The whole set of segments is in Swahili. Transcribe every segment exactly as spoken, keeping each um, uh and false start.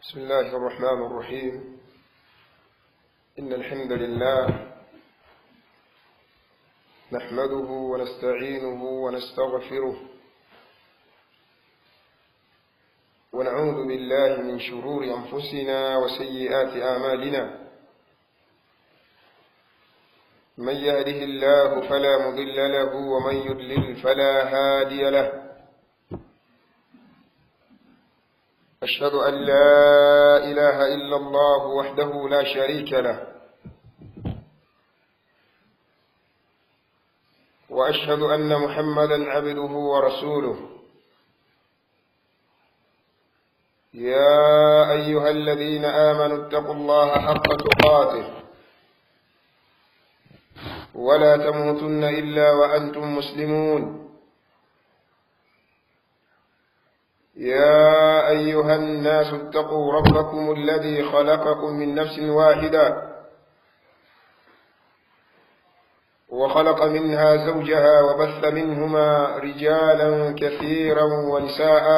بسم الله الرحمن الرحيم. إن الحمد لله نحمده ونستعينه ونستغفره ونعوذ بالله من شرور أنفسنا وسيئات أعمالنا. من يهده الله فلا مضل له ومن يضلل فلا هادي له. أشهد أن لا إله إلا الله وحده لا شريك له، وأشهد أن محمدا عبده ورسوله. يا أيها الذين آمنوا اتقوا الله حق تقاته ولا تموتن إلا وأنتم مسلمون. يا أيها الناس اتقوا ربكم الذي خلقكم من نفس واحدة وخلق منها زوجها وبث منهما رجالا كثيرا ونساء،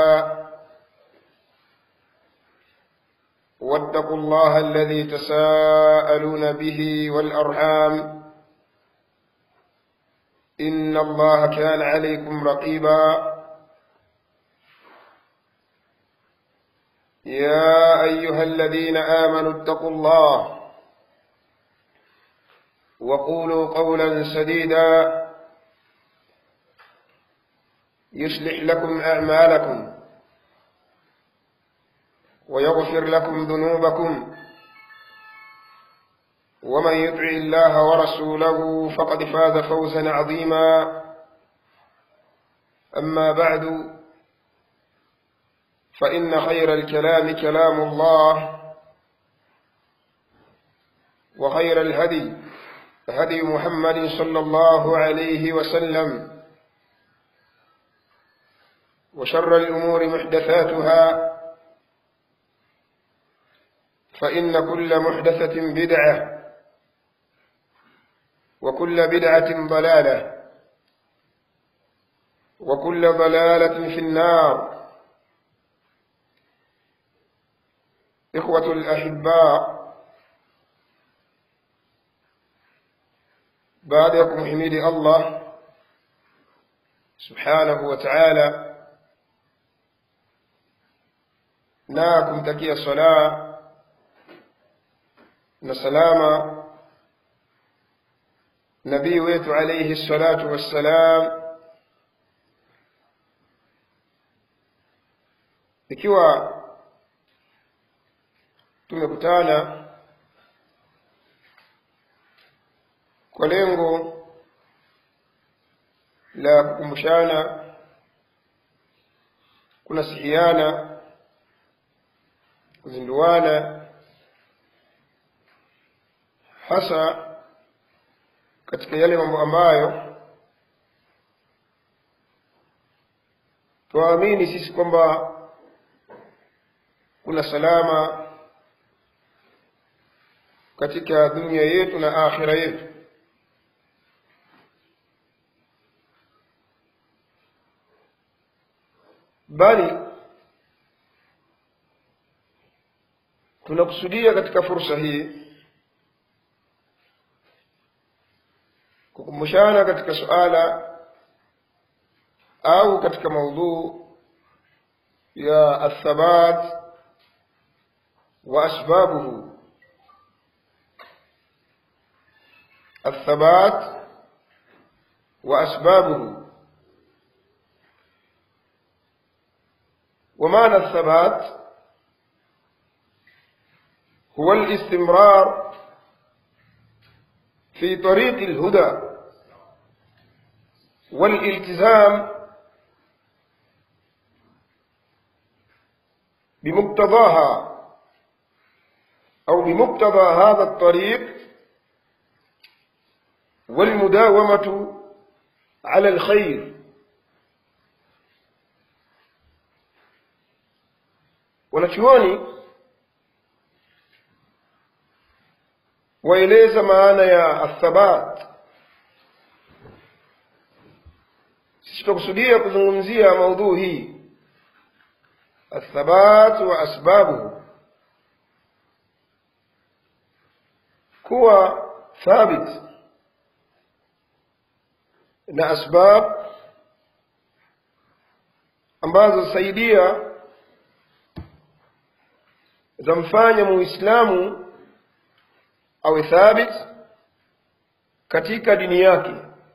واتقوا الله الذي تساءلون به والأرحام إن الله كان عليكم رقيبا. يا أيها الذين آمنوا اتقوا الله وقولوا قولا سديدا يصلح لكم أعمالكم ويغفر لكم ذنوبكم، ومن يطع الله ورسوله فقد فاز فوزا عظيما. أما بعد، فإن خير الكلام كلام الله، وخير الهدي هدي محمد صلى الله عليه وسلم، وشر الأمور محدثاتها، فإن كل محدثة بدعة وكل بدعة ضلالة وكل ضلالة في النار. إخوة الأحباء، بعدكم حميد الله سبحانه وتعالى ناكم تكي الصلاة نسلام نبي ويت عليه الصلاة والسلام. ikiwa tumekutana kwa lengo la kukumbushana, kunasihiana, kuzinduana, hasa katika yale mambo ambayo tuamini sisi kwamba kuna salama katika dunia yetu na akhira yetu. Bali tunakusudia katika fursa hii kukumbushana katika suala au katika maudhu ya athabat wa asbabuhu. الثبات وأسبابه. ومعنى الثبات هو الاستمرار في طريق الهدى والالتزام بمقتضاها أو بمقتضى هذا الطريق، والمداومة على الخير. wanachuoni waeleza maana ya athabat. sisi tukusudia kuzungumzia maudhui hii الثبات وأسبابه kuwa thabit na asbab ambazo zasaidia zamfanya muislamu awe thabit katika dini yake.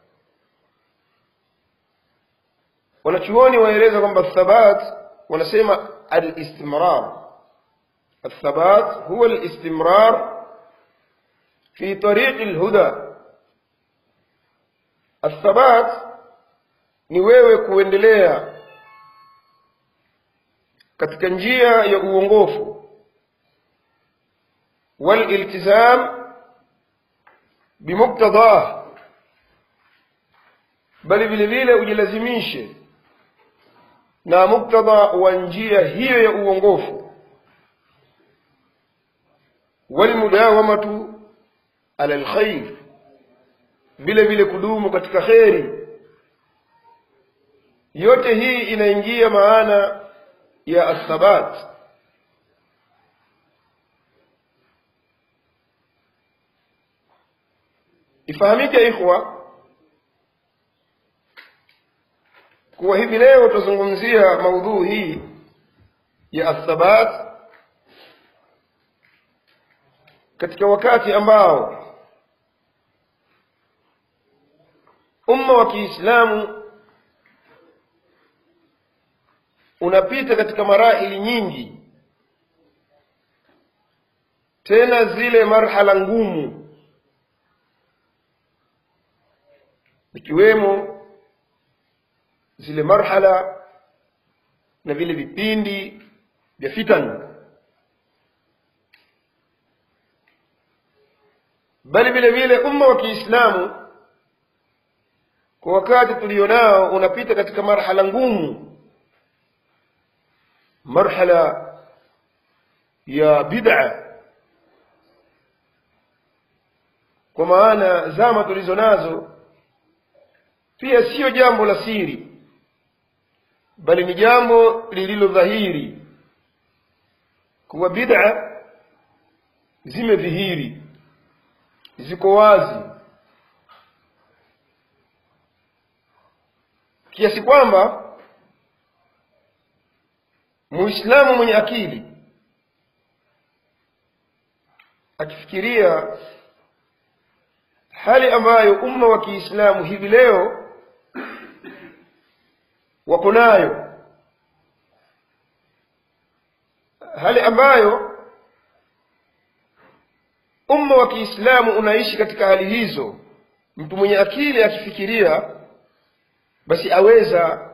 Wanachuoni waeleza kwamba thabat, wanasema al-istimrar. Al-thabat huwa al-istimrar fi tariq al-huda. Al-thabat ni wewe kuendelea katika njia ya uongofu, wal iltizam bimuqtadah, bali vile vile ujilazimishe na muktadha wa njia hiyo ya uongofu, wal mudawamatu ala alkhair, vile vile kudumu katika khairi. Yote hii inaingia maana ya athabat. Ifahamike ikhwa kuwa hivi leo tutazungumzia maudhui hii ya athabat katika wakati ambao umma wa Kiislamu unapita katika marahili nyingi, tena zile marhala ngumu, ikiwemo zile marhala na vile vipindi vya fitan, bali vile vile umma wa Kiislamu kwa wakati tulionao unapita katika marhala ngumu, marhala ya bid'a. Kwa maana zama tulizo nazo pia sio jambo la siri, bali ni jambo lililo dhahiri kuwa bid'a zimedhihiri, ziko wazi, kiasi kwamba muislamu mwenye akili akifikiria hali ambayo umma wa Kiislamu hivi leo wako nayo, hali ambayo umma wa Kiislamu unaishi katika hali hizo, mtu mwenye akili akifikiria basi aweza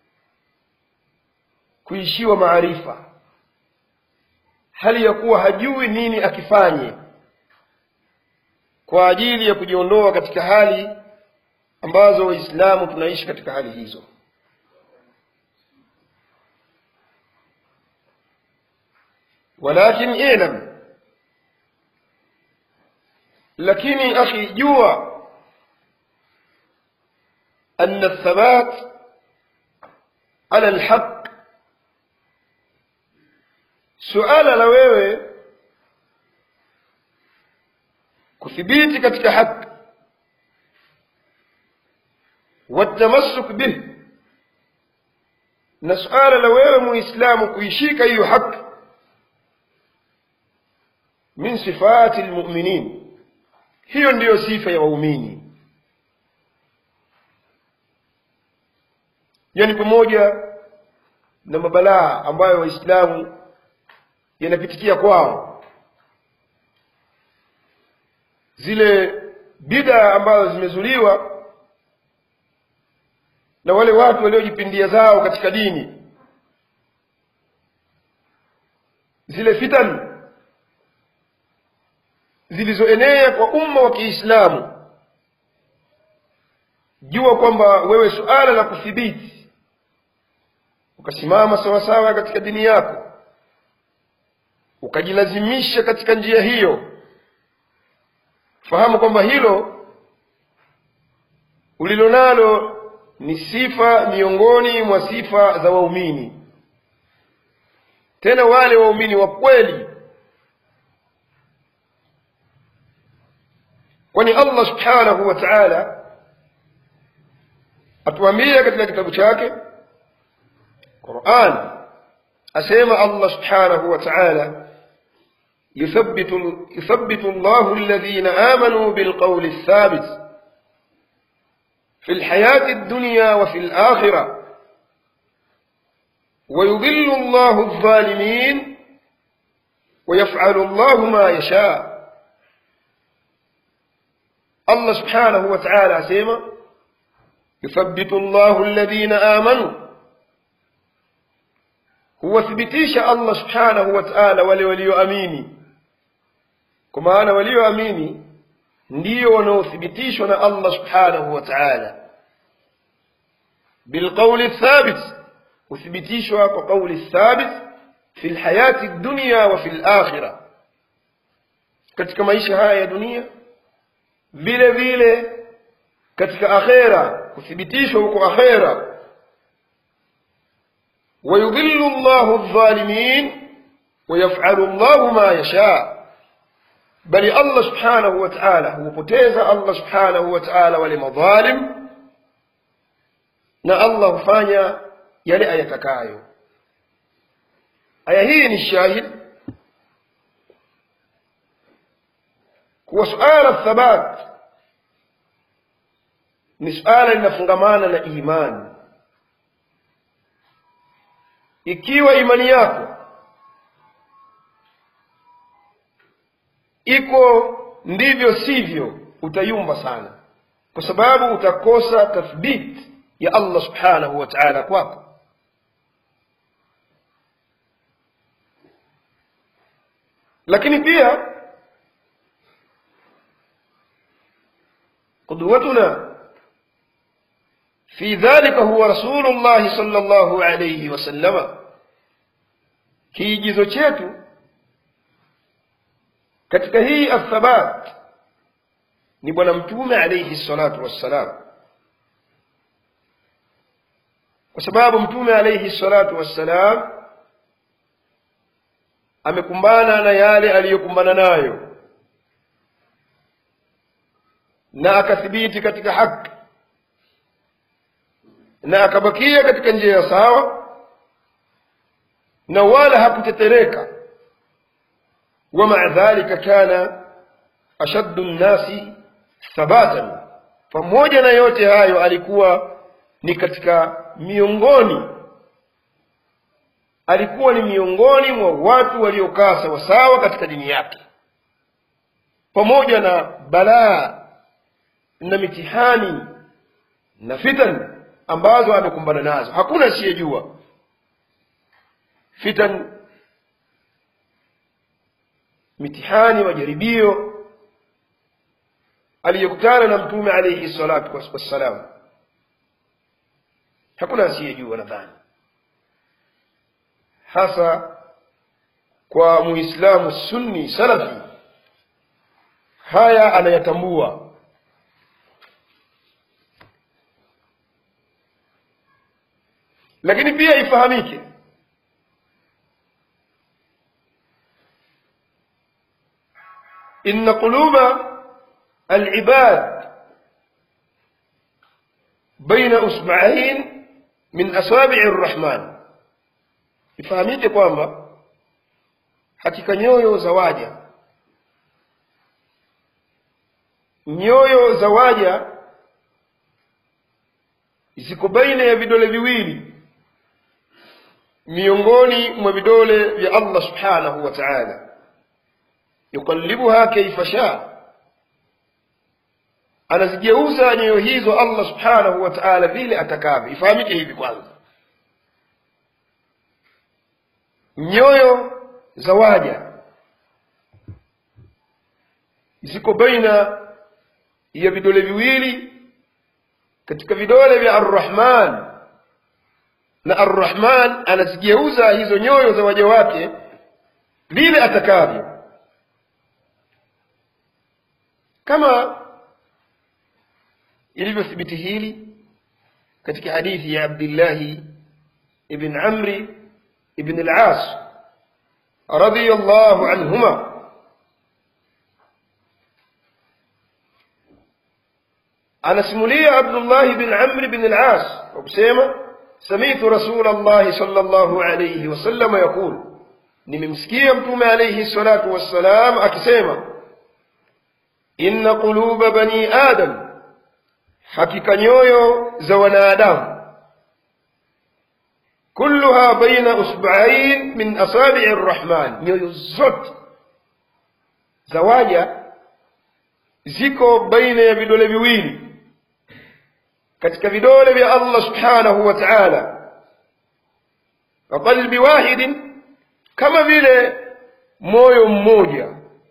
kuishiwa maarifa, hali ya kuwa hajui nini akifanye kwa ajili ya kujiondoa katika hali ambazo Waislamu tunaishi katika hali hizo. Walakin ilam, lakini akhi jua anna athabat ala alhaq, suala la wewe kuthibiti katika haki, watamassuk bih, na suala la wewe muislamu kuishika hiyo haki, min sifati almu'minin, hiyo ndiyo sifa ya waumini. Yani pamoja na mabalaa ambayo waislamu yanapitikia kwao, zile bid'a ambazo zimezuliwa na wale watu waliojipindia zao katika dini, zile fitan zilizoenea kwa umma wa Kiislamu, jua kwamba wewe suala la kuthibiti ukasimama sawa sawa katika dini yako, ukajilazimisha katika njia hiyo, fahamu kwamba hilo ulilonalo ni sifa miongoni mwa sifa za waumini, tena wale waumini wa kweli kwani Allah subhanahu wa ta'ala atuambia katika kitabu chake Qur'an, asema Allah subhanahu wa ta'ala yuthabbitu yuthabbitu Allahu alladhina amanu bilqawli athabit fil hayati ad-dunya wa fil akhirah wa yudhillu Allahu adh-dhalimin wa yaf'alu Allahu ma yasha. Allah subhanahu wa ta'ala asema yuthabbitu Allahu alladhina amanu, huwathibitisha Allah subhanahu wa ta'ala wale walioamini, kwa maana walioamini ndio wanaothibitishwa na Allah subhanahu wa ta'ala bilqawli thabit, uthibitishwa kwa qawli thabit fi alhayati ad-dunya wa fi al-akhirah, katika maisha haya ya dunia vile vile katika akhera, kuthibitishwa huko akhera. ويضل الله الظالمين ويفعل الله ما يشاء، بل الله سبحانه وتعالى هو poteza Allah subhanahu wa ta'ala wale madhalim, na Allah hufanya yale ayatakayo. Aya hii ni shahid kwa suala thabat, ni suala linafungamana na imani. Ikiwa imani yako iko ndivyo sivyo, utayumba sana, kwa sababu utakosa tathbit ya Allah subhanahu wa ta'ala kwako. Lakini pia qudwatuna في ذلك هو رسول الله صلى الله عليه وسلم، kiigizo chetu katika hii athabat ni bwana mtume alayhi salatu wassalam, kwa sababu mtume alayhi salatu wassalam amekumbana na yale aliyokumbana nayo na akathibiti katika haki na akabakia katika njia sawa, na wala hakutetereka. Wa ma'a dhalika kana ashaddu an-nasi thabatan, pamoja na yote hayo alikuwa ni katika miongoni alikuwa ni miongoni mwa watu waliokaa sawa sawa katika dini yake, pamoja na balaa na mitihani na fitan ambazo amekumbana nazo. Hakuna asiyejua fitan, mitihani, majaribio aliyokutana na mtume alayhi salatu wassalam. Hakuna asiyejua, nadhani hasa kwa muislamu sunni salafi haya anayatambua. Lakini pia ifahamike inna quluba al-ibad baina usba'ain min asabi'i ar-rahman, ifahamike kwamba hakika nyoyo za waja nyoyo za waja ziko baina ya vidole viwili miongoni mwa vidole vya Allah subhanahu wa ta'ala. Yuqallibuha kayfa sha, anazigeuza nyoyo hizo Allah subhanahu wa ta'ala vile atakavyo. Ifahamike hivi kwanza, nyoyo za waja ziko baina ya vidole viwili katika vidole vya Ar-Rahman, na Ar-Rahman anazigeuza hizo nyoyo za waja wake vile atakavyo, kama ilivyothibiti hili katika hadithi ya Abdullah ibn Amr ibn al-As radiyallahu anhuma, anasimulia Abdullah bin Amr bin al-As kusema sami'tu Rasulullah sallallahu alayhi wasallam yaqul, nimemsikia mtume alayhi salatu wassalam akisema inna quluba bani adam, hakika nyoyo za wanadamu, kulluha baina usbu'ain min asabi'i ar-rahman, nyoyo zote za waja ziko baina ya vidole viwili katika vidole vya Allah subhanahu wa ta'ala. Wa qalbi wahidin, kama vile moyo mmoja.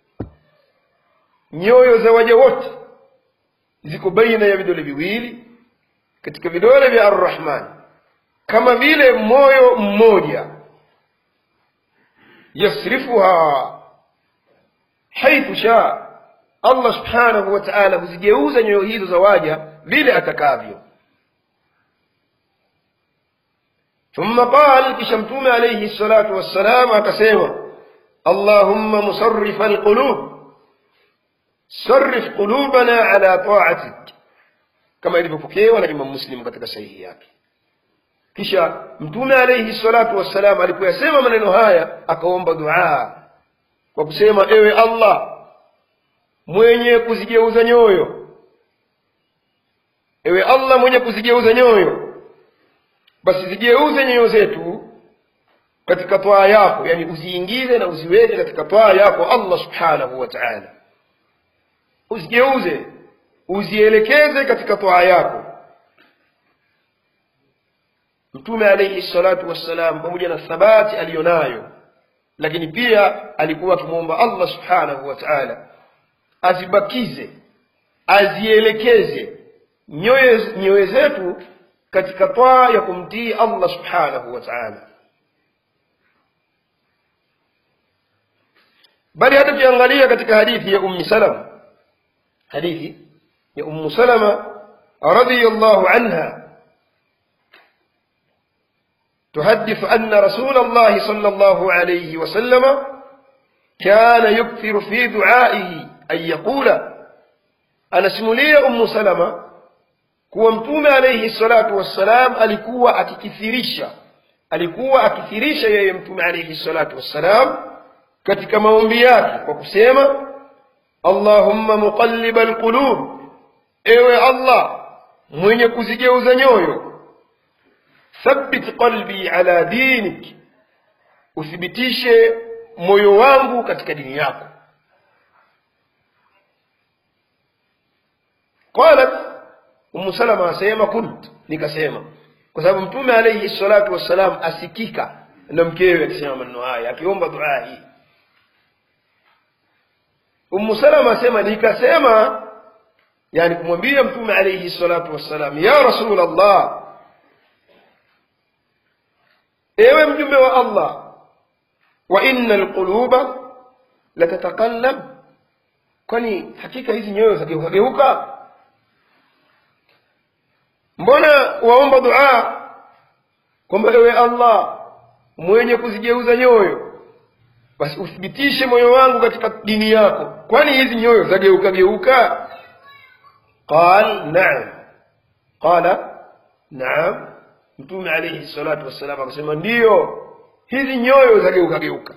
Nyoyo za waja wote ziko baina ya vidole viwili katika vidole vya Ar-Rahman, kama vile moyo mmoja. Yasrifuha haithu shaa, Allah subhanahu wa ta'ala huzigeuza nyoyo hizo za waja vile atakavyo. Thumma qala, kisha mtume alayhi salatu wassalam akasema Allahumma musarrif alqulub sarrif qulubana ala ta'atik, kama ilivyopokewa na Imam Muslim katika sahihi yake. Kisha mtume alayhi salatu wassalam alipoyasema maneno haya akaomba dua kwa kusema ewe Allah mwenye kuzigeuza nyoyo, ewe Allah mwenye kuzigeuza nyoyo, basi zigeuze nyoyo zetu katika toa yako, yani uziingize na uziweke katika toa yako Allah subhanahu wa ta'ala. Uzigeuze, uzielekeze katika toa yako. Mtume alayhi salatu wassalam pamoja na thabati alionayo, lakini pia alikuwa akimuomba Allah subhanahu wa ta'ala azibakize, azielekeze nyoyo nyoyo zetu katika toa ya kumtii Allah subhanahu wa ta'ala. Bali hata tukiangalia katika hadithi ya Ummu Salama, hadithi ya Ummu Salama radhiyallahu anha تحدث أن رسول الله صلى الله عليه وسلم كان يكثر في دعائه أن يقول، أنا سمولي أم سلمة kuwa mtume alayhi salatu wassalam alikuwa akikithirisha alikuwa akithirisha yeye mtume alayhi salatu wassalam katika maombi yake kwa kusema Allahumma muqallibal qulub, ewe Allah mwenye kuzigeuza nyoyo, thabbit qalbi ala dinik, uthibitishe moyo wangu katika dini yako. Qalat Ummu Salama asema kunt, nikasema, kwa sababu mtume alayhi salatu wassalam asikika na mkewe akisema maneno haya akiomba dua hii. Ummu Salama asema nikasema, yani kumwambia mtume alayhi salatu wassalam, ya Rasulullah, ewe mjumbe wa Allah, wa innal quluba latatakallab, kwani hakika hizi nyoyo zageuka. Mbona waomba dua kwamba ewe Allah mwenye kuzigeuza nyoyo, basi uthibitishe moyo wangu katika dini yako, kwani hizi nyoyo zageuka geuka? Qal na'am, qala na'am, mtume alayhi salatu wassalam akasema ndio, hizi nyoyo zageuka geuka.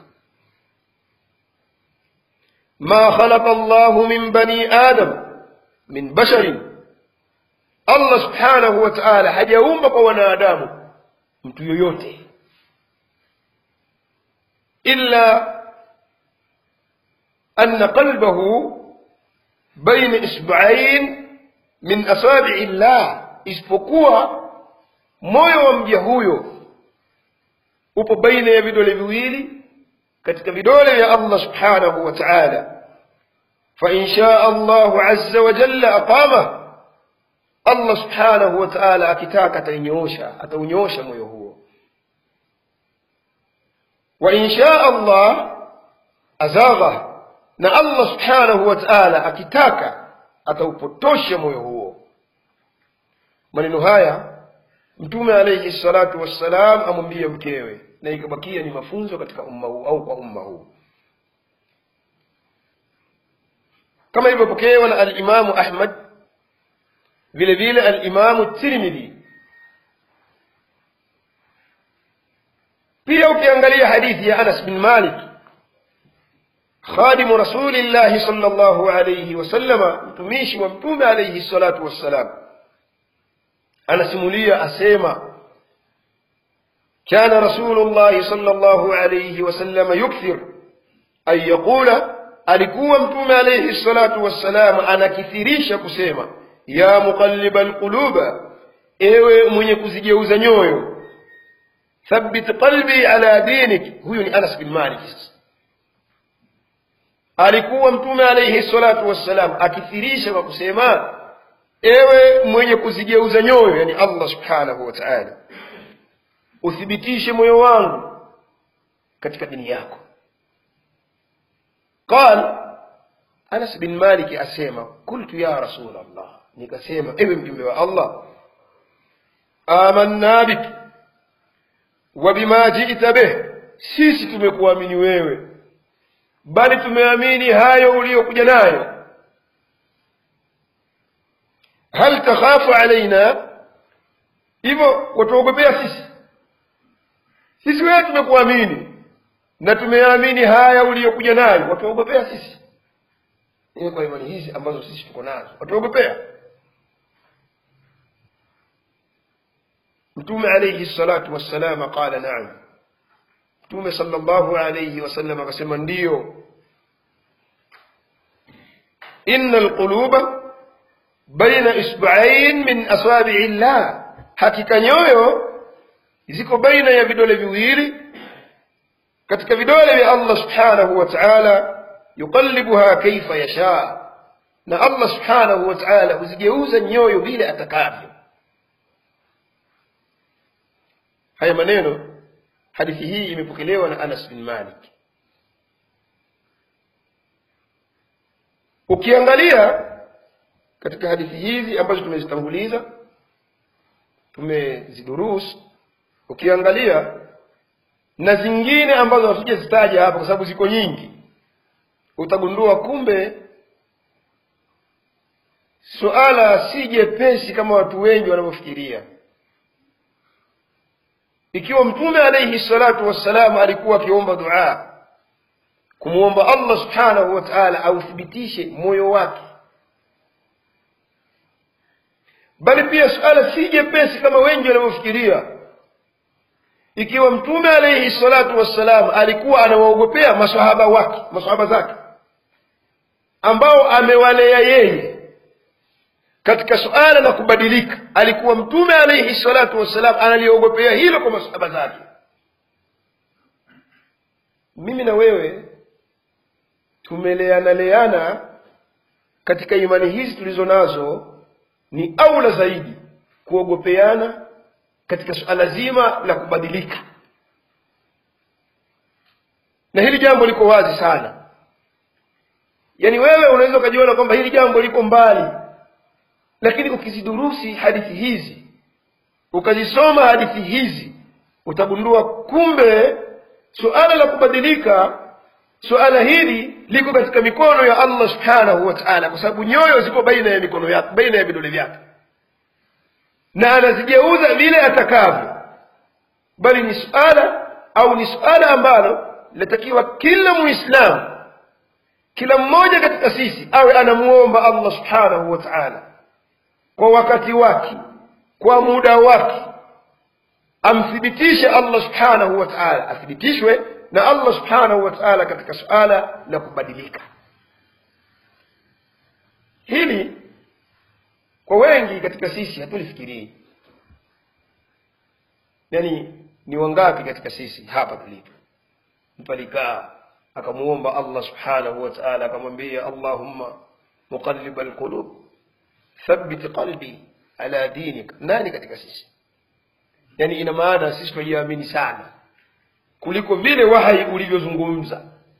Ma khalaqa Allahu min bani adam min basharin, Allah subhanahu wa ta'ala hajaumba kwa wanadamu mtu yoyote illa anna qalbahu baina isbu'ain min asabi'i Allah, isipokuwa moyo wa mja huyo upo baina ya vidole viwili katika vidole vya Allah subhanahu wa ta'ala. Fa in shaa Allahu azza wa jalla aqama, Allah subhanahu wa ta'ala akitaka atainyoosha ataunyoosha moyo huo. Wa in shaa Allah azagha, na Allah subhanahu wa ta'ala akitaka ataupotosha moyo huo. Maneno haya mtume alayhi salatu wassalam amwambia mkewe, na ikabakia ni mafunzo katika umma huu au kwa umma huu, kama ilivyopokewa na al-Imam Ahmad vile vile al-Imam at-Tirmidhi. Pia ukiangalia hadithi ya Anas bin Malik khadimu Rasulillah sallallahu alayhi wasallam, mtumishi wa Mtume alayhi salatu wassalam, anasimulia asema kana Rasulullah sallallahu alayhi wasallam yukthir ay yaqula, alikuwa Mtume alayhi salatu wassalam anakithirisha kusema ya muqallibal quluba, ewe mwenye kuzigeuza nyoyo, thabbit qalbi ala dinik. Huyu ni Anas bin Malik. Alikuwa Mtume alayhi salatu wassalam akithirisha kwa kusema ewe mwenye kuzigeuza nyoyo, yani Allah subhanahu wa ta'ala, uthibitishe moyo wangu katika dini yako. قال Anas bin Malik asema qultu ya Rasul Allah, nikasema ewe mjumbe wa Allah, amanna bik wa bima ji'ta bih, sisi tumekuamini wewe bali tumeamini hayo uliyokuja nayo. Hal takhafu alaina, hivyo watuogopea sisi? Sisi wewe tumekuamini na tumeamini haya uliyokuja nayo, watuogopea sisi? Ni kwa imani hizi ambazo sisi tuko nazo, watuogopea? Mtume alayhi salatu wassalam qala na'am, Mtume sallallahu alayhi wasallam akasema ndiyo. Innal quluba baina isba'ain min asabi'i llah, hakika nyoyo ziko baina ya vidole viwili katika vidole vya Allah subhanahu wa ta'ala, yuqallibuha kayfa yasha, na Allah subhanahu wa ta'ala huzigeuza nyoyo vile atakavyo. Haya maneno, hadithi hii imepokelewa na Anas bin Malik. Ukiangalia katika hadithi hizi ambazo tumezitanguliza, tumezidurus, ukiangalia na zingine ambazo hatujazitaja hapa kwa sababu ziko nyingi, utagundua kumbe suala si jepesi kama watu wengi wanavyofikiria. Ikiwa Mtume alayhi salatu wassalam alikuwa akiomba dua kumuomba Allah subhanahu wa ta'ala authibitishe moyo wake, bali pia suala si jepesi kama wengi wanavyofikiria. Ikiwa Mtume alayhi salatu wassalam alikuwa anawaogopea maswahaba wake, maswahaba zake ambao amewalea yeye katika suala la kubadilika, alikuwa Mtume alayhi salatu wassalam analiogopea hilo kwa maswahaba zake. Mimi na wewe tumeleana leana katika imani hizi tulizo nazo, ni aula zaidi kuogopeana katika suala zima la kubadilika. Na hili jambo liko wazi sana. Yani wewe unaweza kujiona kwamba hili jambo liko mbali, lakini ukizidurusi hadithi hizi, ukazisoma hadithi hizi, utagundua kumbe suala la kubadilika, suala hili liko katika mikono ya Allah subhanahu wa ta'ala, kwa sababu nyoyo ziko baina ya mikono yake, baina ya vidole vyake, na anazigeuza vile atakavyo. Bali ni suala au ni suala ambalo latakiwa kila muislamu, kila mmoja katika sisi awe anamuomba Allah subhanahu wa ta'ala kwa wakati wake, kwa muda wake, amthibitishe Allah subhanahu wa ta'ala, athibitishwe na Allah subhanahu wa ta'ala katika suala la kubadilika. Hili kwa wengi katika sisi hatulifikirii. Yani ni wangapi katika sisi hapa tulipo mtu alikaa akamuomba Allah subhanahu wa ta'ala, akamwambia Allahumma muqallibal qulub thabbit qalbi ala dinik? Nani katika sisi? Yani ina maana sisi tujiamini sana kuliko vile wahi ulivyozungumza.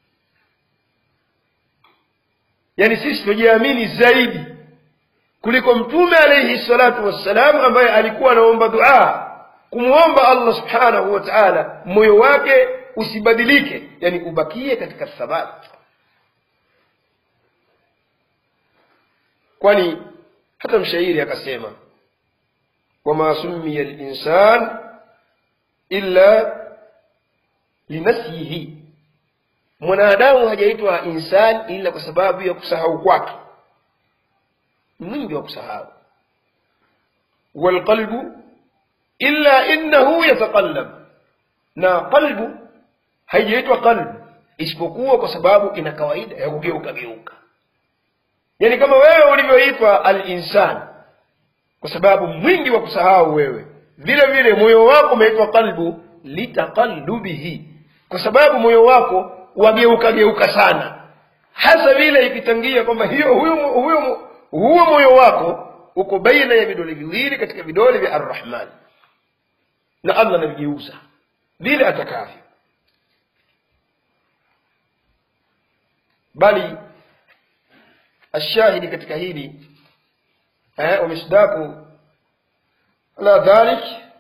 Yani sisi tujiamini zaidi kuliko Mtume alayhi salatu wassalam ambaye alikuwa anaomba dua kumuomba Allah subhanahu wa ta'ala moyo wake usibadilike, yani ubakie katika thabati. Kwani hata mshairi akasema wama summiya al-insan illa linasihi, mwanadamu hajaitwa insan ila kwa sababu ya kusahau kwake, mwingi wa kusahau. wal qalbu illa innahu yataqallab, na qalbu haijaitwa qalbu isipokuwa kwa sababu ina kawaida ya kugeuka geuka. Yani kama wewe ulivyoitwa al-insan kwa sababu mwingi wa kusahau wewe, vile vile moyo wako umeitwa qalbu litaqallubihi, kwa sababu moyo wako wageuka geuka sana, hasa vile ikitangia kwamba hiyo huyo huyo huo moyo wako uko baina ya vidole viwili katika vidole vya Ar-Rahman, na Allah anavigeuza vile atakavyo. Bali ashahidi katika hili eh umesdaku la dhalik,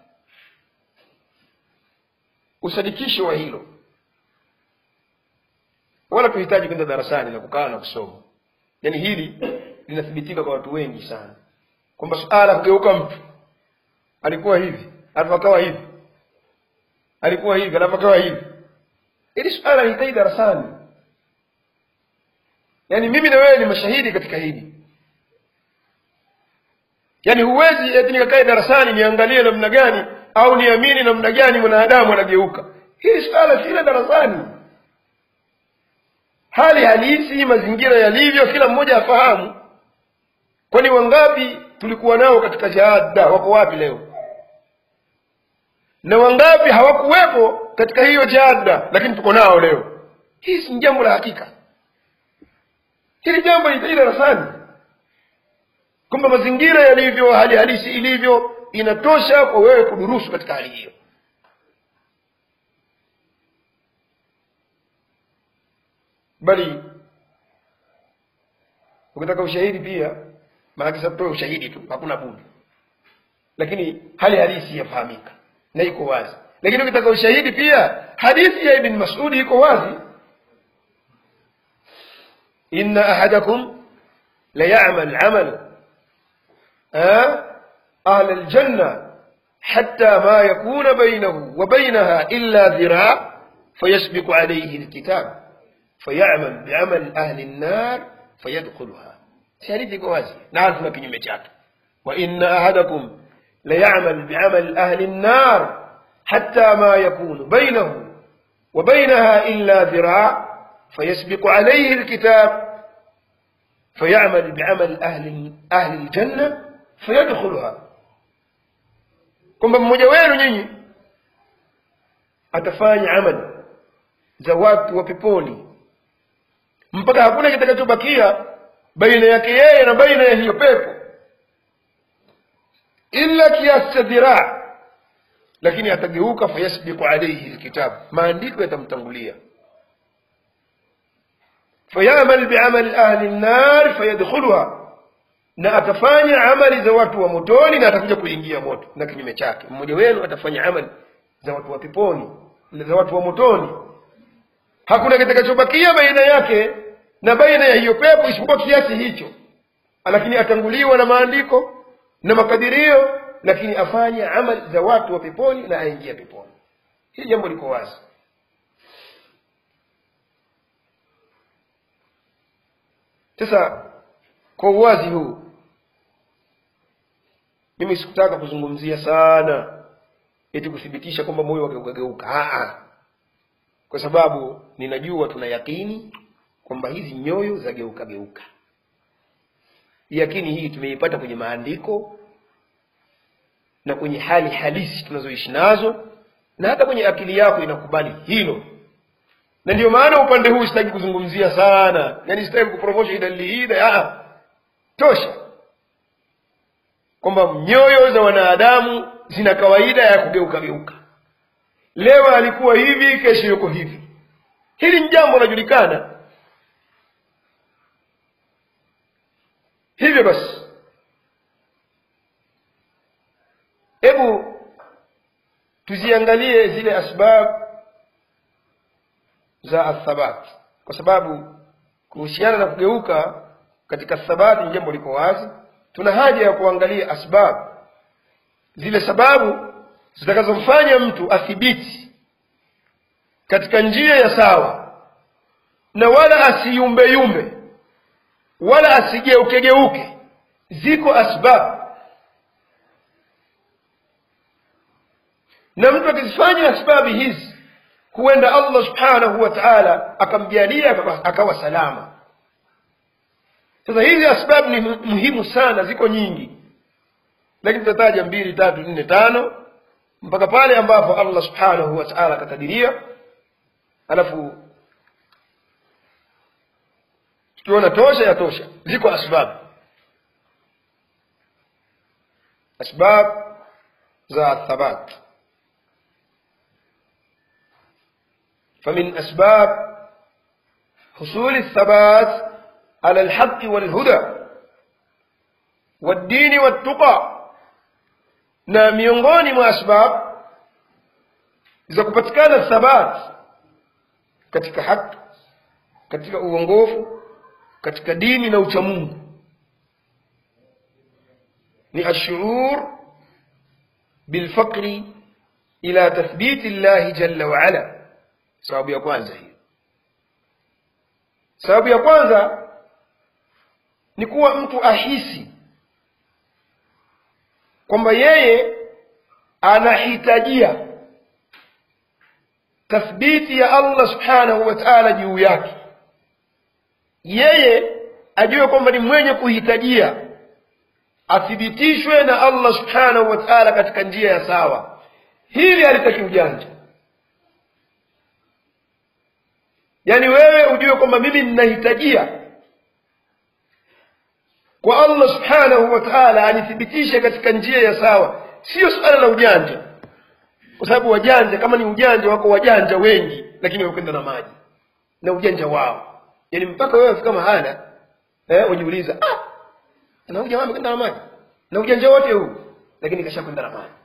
usadikisho wa hilo, wala tuhitaji kwenda darasani na kukaa na kusoma. Yani hili linathibitika kwa watu wengi sana kwamba suala kugeuka mtu alikuwa hivi alipakawa hivi alikuwa hivi alipakawa hivi, ili suala linahitaji darasani. Yani mimi na wewe ni mashahidi katika hili. Yani huwezi eti nikae darasani niangalie namna gani au niamini namna gani mwanadamu anageuka. Hili suala si la darasani. Hali halisi, mazingira yalivyo, kila mmoja afahamu. Kwani wangapi tulikuwa nao katika jihad, wako wapi leo? Na wangapi hawakuwepo katika hiyo jihad lakini tuko nao leo? Hii si jambo la hakika. Hili jambo ni darasani. Kwamba mazingira yalivyo, hali halisi ilivyo, inatosha kwa wewe kudurusu katika hali hiyo. Bali ukitaka ushahidi pia, maana sababu ushahidi tu hakuna budi, lakini hali halisi yafahamika na iko wazi. Lakini ukitaka ushahidi pia, hadithi ya Ibn Mas'ud iko wazi, inna ahadakum la ya'mal 'amal ahli al-janna hatta ma yakuna bainahu wa bainaha illa dhira' fayasbiqu alayhi al-kitab fay'amal bi'amal ahli an-nar fayadkhuluha. Hadithi iko wazi na hatuna kinyume chake. Wa inna ahadakum la ya'mal bi'amal ahli an-nar hatta ma yakunu bainahu wa bainaha illa dhira' فيسبق عليه الكتاب فيعمل بعمل أهل, أهل الجنة فيدخلها. kwamba mmoja wenu nyinyi atafanya amali za watu wa peponi mpaka hakuna kitakachobakia baina yake yeye na baina ya hiyo pepo illa kiasi dhiraa, lakini atageuka fayasbiqu alayhi alkitab, maandiko yatamtangulia. فيعمل بعمل أهل النار فيدخلها, na atafanya amali za watu wa motoni na atakuja kuingia moto. Na kinyume chake, mmoja wenu atafanya amali za watu wa peponi za watu wa motoni, hakuna kitakachobakia baina yake na baina ya hiyo pepo isipokuwa kiasi hicho, lakini atanguliwa na maandiko na makadirio, lakini afanye amali za watu wa peponi na aingia peponi. Hili jambo liko wazi. Sasa kwa uwazi huu mimi sikutaka kuzungumzia sana eti kuthibitisha kwamba moyo wageuka. Ah, kwa sababu ninajua tuna yakini kwamba hizi nyoyo za geuka geuka. Yakini hii tumeipata kwenye maandiko na kwenye hali halisi tunazoishi nazo, na hata kwenye akili yako inakubali hilo. Na ndio maana upande huu sitaki kuzungumzia sana, yani sitaki kupromote dalili hii ya tosha kwamba nyoyo za wanadamu zina kawaida ya kugeuka geuka. Leo alikuwa hivi, kesho yuko hivi. Hili ni jambo linajulikana. Hivyo basi, hebu tuziangalie zile asbab za athabat, kwa sababu kuhusiana na kugeuka katika thabati ni jambo liko wazi. tuna haja ya kuangalia asbab, zile sababu zitakazomfanya mtu athibiti katika njia ya sawa, na wala asiyumbe yumbe wala asigeuke geuke. Ziko asbab, na mtu akizifanya asbabi hizi huenda Allah subhanahu wa ta'ala akamjalia akawa salama. Sasa hizi asbab ni muhimu sana, ziko nyingi, lakini tutataja mbili tatu nne tano mpaka pale ambapo Allah subhanahu wa ta'ala akakadiria. Alafu tukiona tosha ya tosha. Ziko asbab, asbab za thabat. فمن أسباب حصول الثبات على الحق والهدى والدين والتقى، na miongoni mwa asbab za kupatikana thabat katika haki, katika uongofu, katika dini na uchamungu ni ashurur bilfaqri ila tathbiti Allah jalla wa ala. Sababu ya kwanza hiyo. Sababu ya kwanza ni kuwa mtu ahisi kwamba yeye anahitajia tathbiti ya Allah subhanahu wa ta'ala juu yake. Yeye ajue kwamba ni mwenye kuhitajia athibitishwe na Allah subhanahu wa ta'ala katika njia ya sawa. Hili halitaki ujanja. Yani wewe ujue kwamba mimi ninahitajia kwa Allah subhanahu wa ta'ala anithibitishe katika njia ya sawa. Sio swala la ujanja, kwa sababu wajanja kama ni ujanja wako wajanja wengi, lakini wakwenda na maji na ujanja wao. Yani mpaka wewe fika mahala eh ujiuliza, ah na huyu jamaa amekwenda na maji na ujanja wote huu, lakini kashakwenda na maji.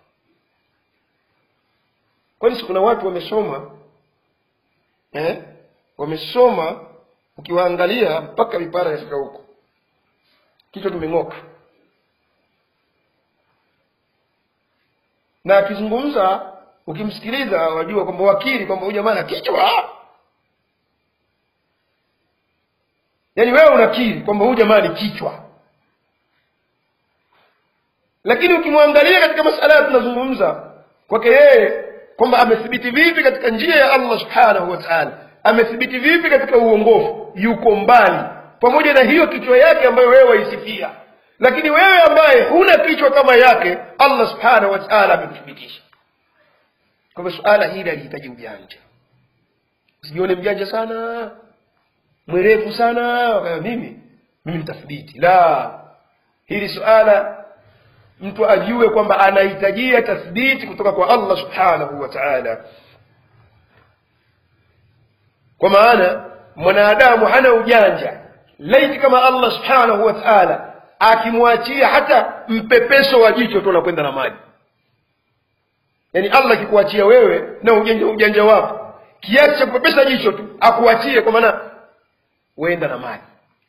Kwani kuna watu wamesoma eh wamesoma, ukiwaangalia mpaka vipara yafika huko, kichwa kimeng'oka, na akizungumza ukimsikiliza wajua kwamba wakili kwamba huyu jamaa ana kichwa. Yani wewe unakiri kwamba huyu jamaa ni kichwa, lakini ukimwangalia katika masala tunazungumza kwake yeye kwamba amethibiti vipi katika njia ya Allah subhanahu wa ta'ala, amethibiti vipi katika uongofu, yuko mbali pamoja na hiyo kichwa yake ambayo wewe waisifia. Lakini wewe ambaye huna kichwa kama yake, Allah subhanahu wa ta'ala amekuthibitisha. Kwa suala hili halihitaji ujanja. Usijione mjanja sana, mwerevu sana, mimi mimi nitathibiti. La, hili suala mtu ajue kwamba anahitajia tathbiti kutoka kwa Allah subhanahu wa ta'ala. Kwa maana mwanadamu hana ujanja. Laiti kama Allah subhanahu wa ta'ala akimwachia hata mpepeso wa jicho tu unakwenda na maji. Yani Allah akikuachia wewe na ujanja ujanja wako kiasi cha kupepesa jicho tu akuachie, kwa maana uenda na maji.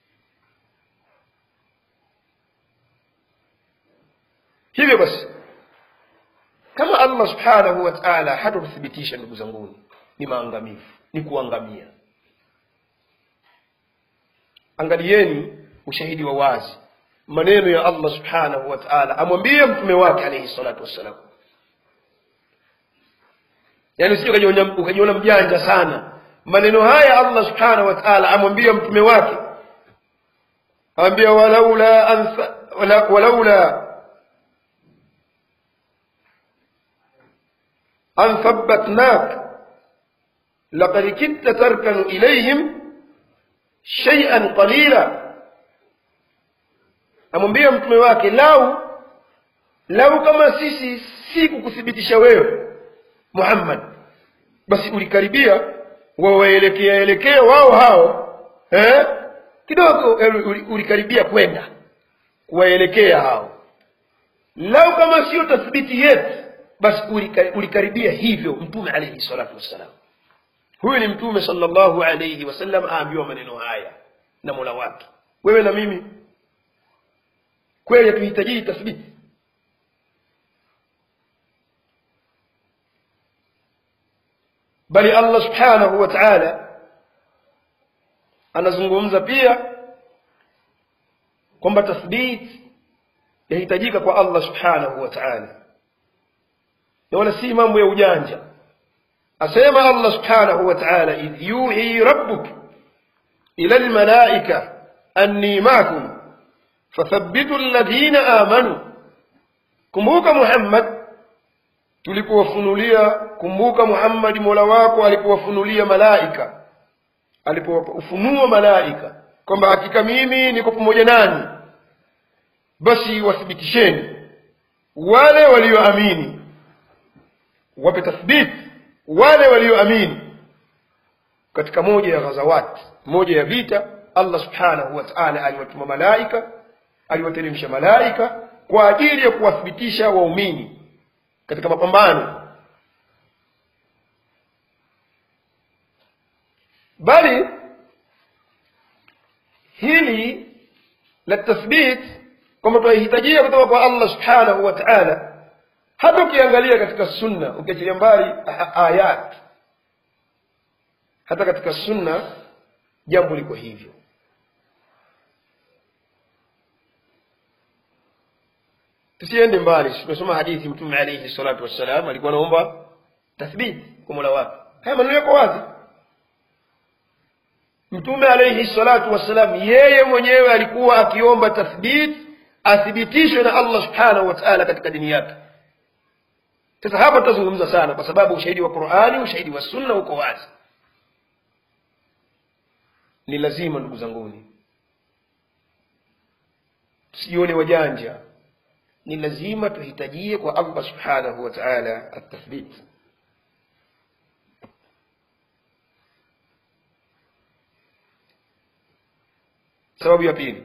Hivyo basi kama Allah subhanahu wa ta'ala hatathibitisha, ndugu zangu, ni maangamivu, ni kuangamia. Angalieni ushahidi wa wazi, maneno ya Allah subhanahu wa ta'ala amwambia mtume wake alayhi salatu wassalam. Yani sio ukajiona ukajiona mjanja sana. Maneno haya Allah subhanahu wa ta'ala amwambia mtume wake, amwambia walaula anfa wala walaula an thabbatnak laqad kitta tarkanu ilayhim shay'an qalila. Amwambia mtume wake, lau lau kama sisi si kukuthibitisha wewe Muhammad, basi ulikaribia wawaelekea elekea wao hao eh kidogo, ulikaribia kwenda kuwaelekea hao. Lau kama sio tathbiti yetu, basi ulikaribia hivyo mtume alayhi salatu wasalam. Huyu ni mtume sallallahu alayhi wasallam aambiwa maneno haya na Mola wake. Wewe na mimi kweli tuhitaji tathbiti? bali Allah subhanahu wa ta'ala anazungumza pia kwamba tathbiti yahitajika kwa Allah subhanahu wa ta'ala, na wala si mambo ya ujanja. asema Allah subhanahu wa ta'ala, idh yuhi rabbuk ila almalaika anni ma'akum fathabbitu alladhina amanu. kumbuka Muhammad tulipowafunulia, kumbuka Muhammad Mola wako alipowafunulia malaika, alipowafunua malaika kwamba hakika mimi niko pamoja nani, basi wathibitisheni wale walioamini, wape tathbiti wale walioamini. katika moja ya ghazawat, moja ya vita, Allah subhanahu wa ta'ala aliwatuma malaika, aliwateremsha malaika kwa ajili ya kuwathibitisha waumini katika mapambano. bali hili la tathbit kama tunahitajia kutoka kwa Allah subhanahu wa ta'ala, hata ukiangalia katika sunna, ukiachilia mbali ayat, hata katika sunna jambo liko hivyo. tusiende mbali, tunasoma hadithi Mtume alayhi salatu wassalam alikuwa anaomba tathbit kwa Mola wake. haya maneno yako wazi. Mtume alayhi salatu wassalam yeye mwenyewe alikuwa akiomba tathbit, athibitishwe na Allah subhanahu wa ta'ala katika dini yake. Sasa hapa tutazungumza sana kwa sababu ushahidi wa Qur'ani, ushahidi wa sunna uko wazi. Ni lazima ndugu zanguni, tusione wajanja, ni lazima tuhitajie kwa Allah subhanahu wa ta'ala at-tathbit. sababu ya pili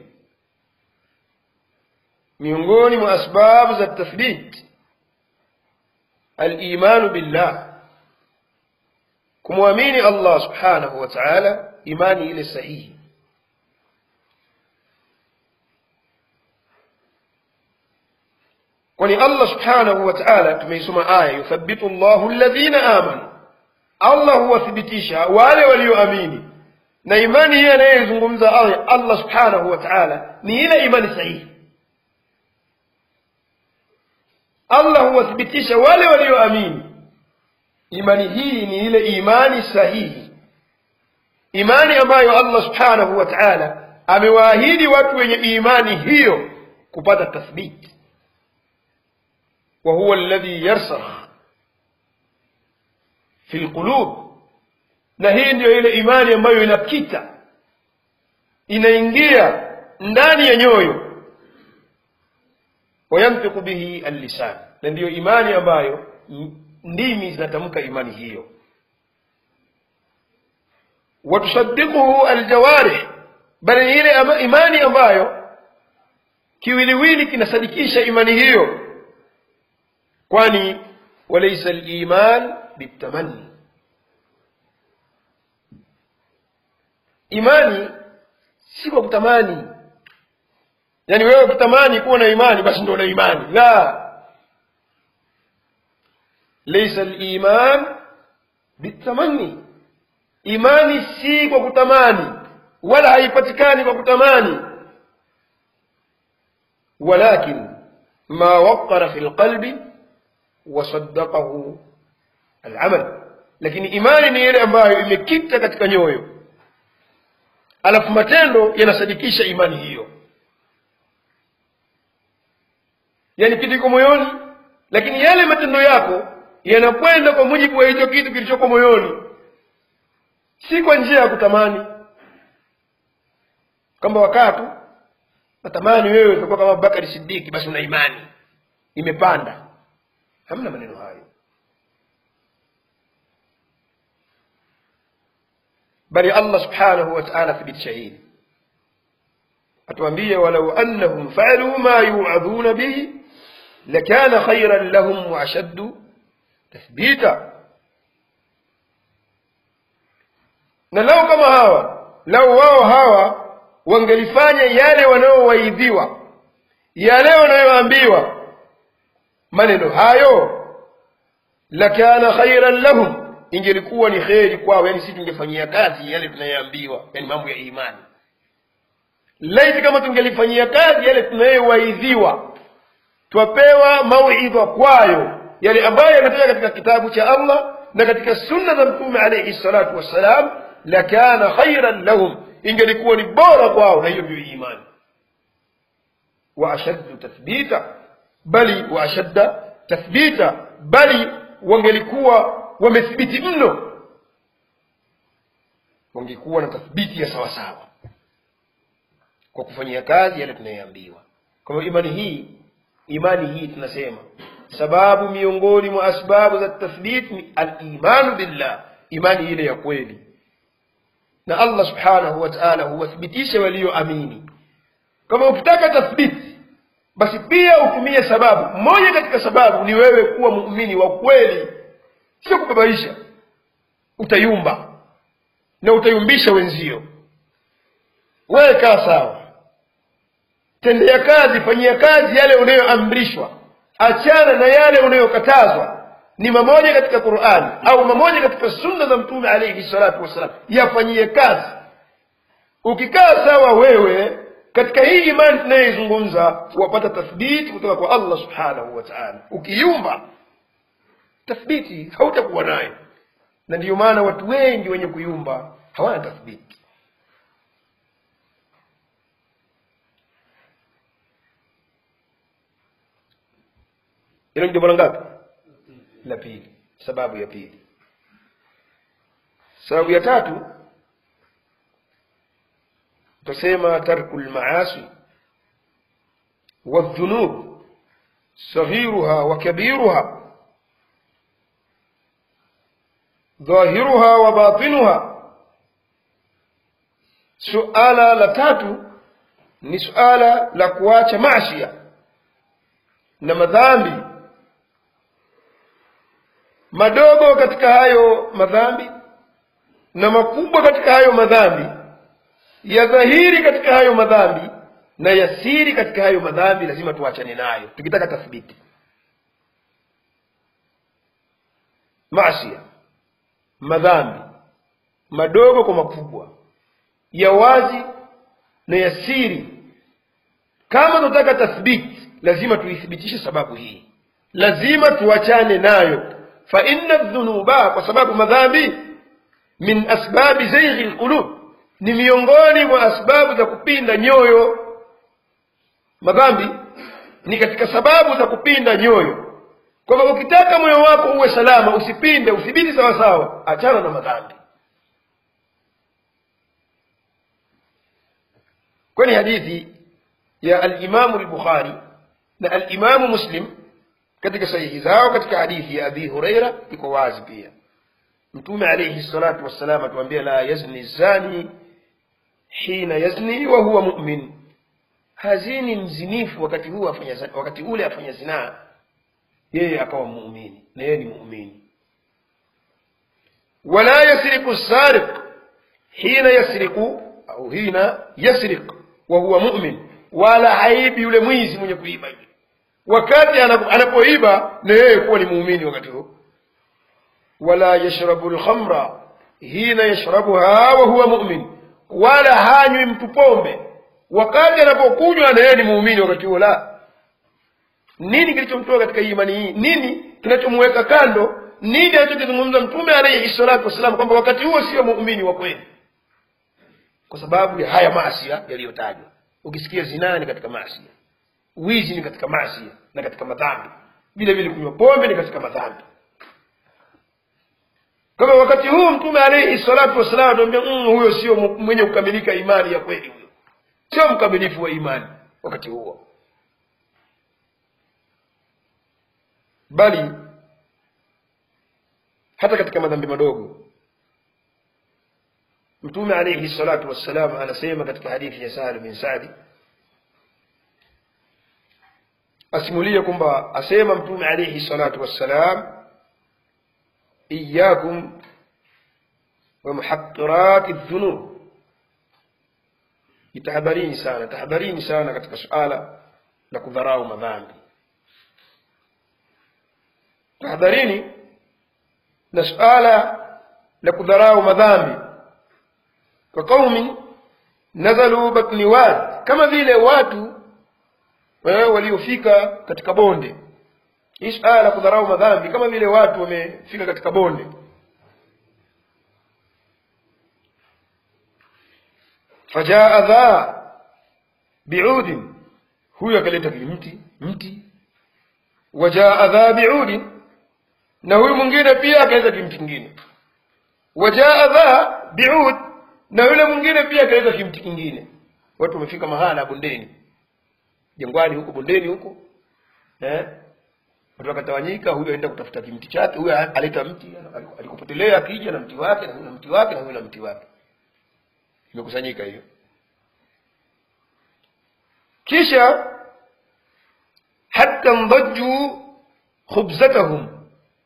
miongoni mwa asbabu za tathbit, al-iman billah, kumwamini Allah subhanahu wa ta'ala imani ile sahihi. kwani Allah subhanahu wa ta'ala tumeisoma aya, yuthabbitu Allahu alladhina amanu, Allah huwathibitisha wale walioamini. na imani hii anayezungumza Allah subhanahu wa ta'ala ni ile imani sahihi. Allah huwathibitisha wale walioamini. imani hii ni ile imani sahihi, imani ambayo Allah subhanahu wa ta'ala amewaahidi watu wenye imani hiyo kupata tathbit. wa huwa alladhi yarsakh fi alqulub, na hii ndio ile imani ambayo inakita, inaingia ndani ya nyoyo. wayantiqu bihi al-lisan, na ndio imani ambayo ndimi zinatamka imani hiyo. watusaddiquhu al-jawarih, bali ile imani ambayo kiwiliwili kinasadikisha imani hiyo. kwani walaysa al-iman bitamanni, imani si kwa kutamani. yani wewe ukitamani kuwa na imani basi ndio una imani. la, laysa al-iman bitamanni, imani si kwa kutamani wala haipatikani kwa kutamani. walakin ma waqara fi al-qalbi wa saddaqahu al-amal, lakini imani ni ile ambayo imekita katika nyoyo alafu matendo yanasadikisha imani hiyo. yani kitu kiko moyoni, lakini yale matendo yako yanakwenda kwa mujibu wa hicho kitu kilichoko moyoni, si kwa njia ya kutamani. kama wakati natamani wewe utakuwa kama Abubakar Siddiq, basi una imani imepanda. hamna maneno hayo. bali Allah subhanahu wa ta'ala thibitisha hili, atuambie walau annahum fa'alu ma yu'adhuna bihi lakana khayran lahum wa ashaddu tathbita. na lau kama hawa, lau wao hawa wangelifanya yale wanaowaidhiwa, ya leo unayoambiwa maneno hayo, lakana khairan lahum, ingelikuwa ni khairi kwao, yani sisi tungefanyia kazi yale tunayoambiwa, yani mambo ya imani. Laiti kama tungelifanyia kazi yale tunayowaidhiwa, twapewa mauidha kwayo, yale ambayo yametoka katika kitabu cha Allah na katika sunna za Mtume alayhi salatu wassalam, lakana khairan lahum, ingelikuwa ni bora kwao, na hiyo ndio imani. Wa ashaddu tathbita, bali wa ashadda tathbita, bali wangelikuwa wamethibiti mno, wangekuwa na tathbiti ya sawa sawa kwa kufanyia kazi yale tunayoambiwa. Kwa hiyo imani hii imani hii tunasema sababu miongoni mwa asbabu za tathbit ni al-imanu billah, imani ile ya kweli na Allah subhanahu wa ta'ala huwathibitisha walioamini. Kama ukitaka tathbiti, basi pia utumie sababu moja. Katika sababu ni wewe kuwa muumini wa kweli, sio kubabaisha. Utayumba na utayumbisha wenzio. Wewe kaa sawa, tendea kazi, fanyia kazi yale unayoamrishwa, achana na yale unayokatazwa. Ni mamoja katika Qur'an au mamoja katika sunna za Mtume alayhi salatu wasallam, yafanyie kazi. Ukikaa sawa wewe katika hii imani tunayozungumza, wapata tathbiti kutoka kwa Allah subhanahu wa ta'ala. Ukiyumba, tathbiti hautakuwa nayo, na ndiyo maana watu wengi wenye kuyumba hawana tathbiti. Hilo ndio jambo ngapi? La pili, sababu ya pili. Sababu ya tatu tusema tarkul maasi wadhunub saghiruha wa kabiruha dhahiruha wa batinuha. Suala la tatu ni suala la kuacha maasi na madhambi madogo katika hayo madhambi na makubwa katika hayo madhambi, ya dhahiri katika hayo madhambi na yasiri katika hayo madhambi. Lazima tuachane nayo tukitaka tathbiti. Maasi, madhambi madogo kwa makubwa, ya wazi na yasiri, kama tunataka tathbiti lazima tuithibitishe sababu hii, lazima tuachane nayo. Fa inna dhunuba, kwa sababu madhambi min asbabi zayghi alqulub, ni miongoni mwa asbabu za kupinda nyoyo. Madhambi ni katika sababu za kupinda nyoyo. Kwa hivyo ukitaka moyo wako uwe salama, usipinde, usibidi sawa sawa, achana na madhambi. Kwani hadithi ya al-Imam al-Bukhari na al-Imam Muslim katika sahihi zao, katika hadithi ya Abi Huraira iko wazi pia. Mtume alayhi salatu wassalam atuambia, la yazni zani hina yazni wa huwa mu'min, hazini mzinifu wakati huo afanya wakati ule afanya zina, yeye akawa muumini na yeye ni muumini. Wala yasriqu sariq hina yasriqu au hina yasriq wa huwa mu'min, wala haibi yule mwizi mwenye kuiba wakati anapoiba na yeye kuwa ni muumini wakati huo. Wala yashrabu al-khamra hina yashrabuha wa huwa mu'min, wala hanywi mtu pombe wakati anapokunywa na yeye ni muumini wakati huo. La, nini kilichomtoa katika imani hii? Nini kinachomweka kando? Nini anachozungumza Mtume alayhi salatu wasallam kwamba wakati huo sio muumini wa kweli? Kwa sababu ya haya maasi yaliyotajwa. Ukisikia zina ni katika maasi, wizi ni katika maasi na katika madhambi, vile vile kunywa pombe ni katika madhambi. Kama wakati huu Mtume alayhi salatu wasallam anamwambia mm, huyo sio mwenye kukamilika imani ya kweli, huyo sio mkamilifu wa imani wakati huo. Bali hata katika madhambi madogo Mtume alayhi salatu wassalam anasema katika hadithi ya Sahal bin Sa'di, asimulia kwamba asema Mtume alayhi salatu wassalam, iyyakum wa muhaqqirat adh-dhunub, itahadharini sana, tahadharini sana katika suala la kudharau madhambi. Tahadharini na suala la kudharau madhambi. Kwa kaumi nazalu batni wad, kama vile watu wao waliofika katika bonde. Hii suala la kudharau madhambi kama vile watu wamefika katika bonde. Fajaa dha bi'ud, huyo akaleta mti mti. Wajaa dha bi'ud, na huyo mwingine pia akaleta mti kingine. Wajaa dha bi'ud, na yule mwingine pia akaleta mti kingine. Watu wamefika mahala bondeni, jangwani huko, bondeni huko, eh watu wakatawanyika. Huyo aenda kutafuta kimti chake, huyo aleta mti, alikopotelea akija na mti wake na huyo mti wake na huyo mti wake, imekusanyika hiyo. Kisha hatta ndajju khubzatahum,